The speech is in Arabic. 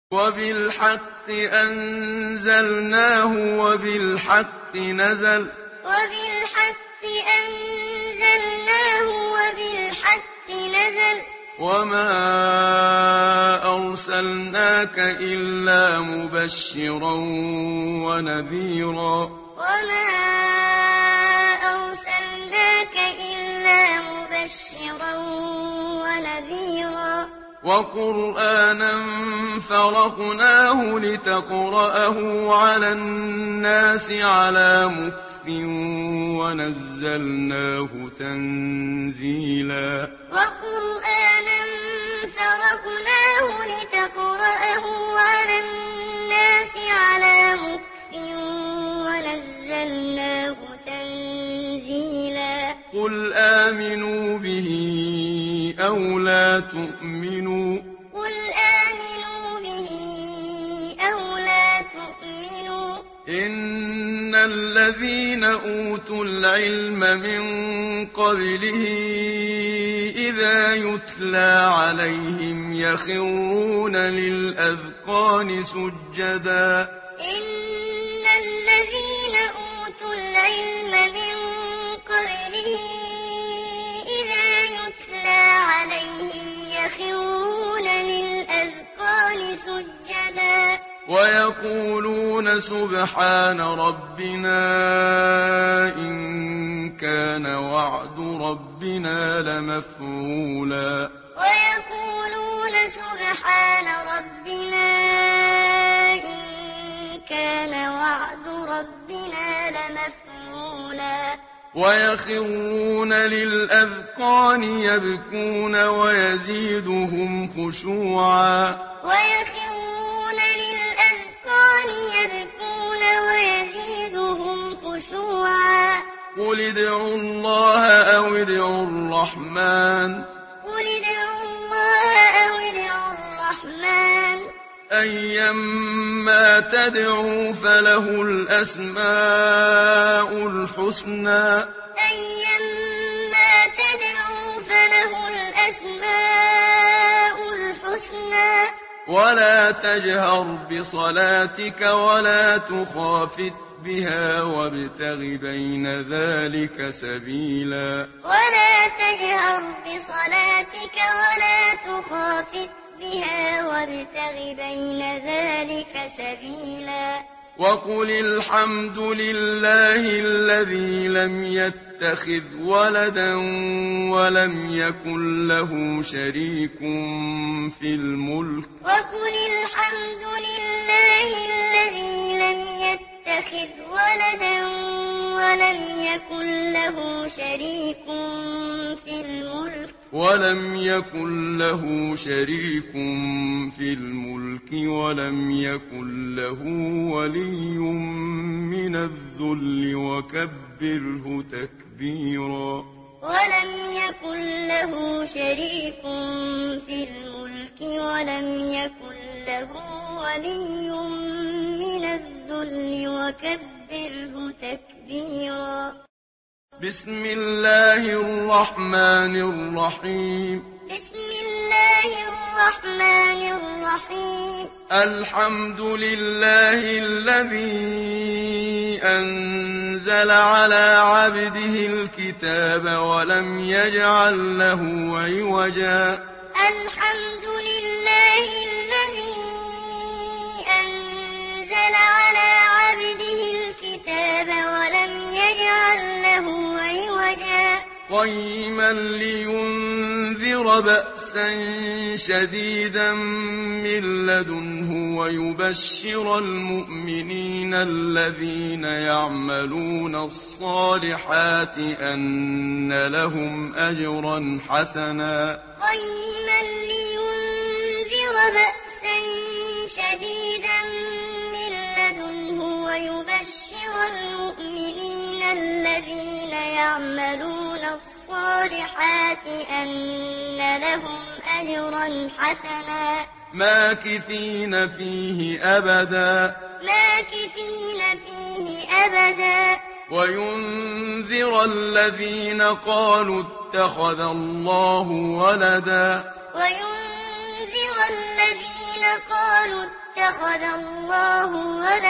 وبالحق أنزلناه وبالحق نزل وما أرسلناك إلا مبشرا ونذيرا وقرآنا فرقناه لتقرأه على الناس على مكث ونزلناه تنزيلا قل آمنوا به أو لا تؤمنوا إن الذين أوتوا العلم من قبله إذا يتلى عليهم يخرون للأذقان سجدا ويقولون سبحان ربنا إن كان وعد ربنا لمفعولا ويخرون للأذقان يبكون ويزيدهم خشوعا قل ادعوا الله أو ادعوا الرحمن أيما تدعوا فله الأسماء الحسنى ولا تجهر بصلاتك ولا تخافت بها وابتغ بين ذلك سبيلا وقل الحمد لله الذي لم يتخذ ولدا ولم يكن له شريك في الملك ولم يكن له ولي من الذل وكبره تكبيرا بسم الله الرحمن الرحيم الحمد لله الذي أنزل على عبده الكتاب ولم يجعل له عوجا قيما لينذر بأسا شديدا من لدنه ويبشر المؤمنين الذين يعملون الصالحات أن لهم أجرا حسنا ويبشر المؤمنين الذين يعملون الصالحات أن لهم أجرا حسنا ماكثين فيه أبدا وينذر الذين قالوا اتخذ الله ولدا وينذر الذين قالوا اتخذ الله ولدا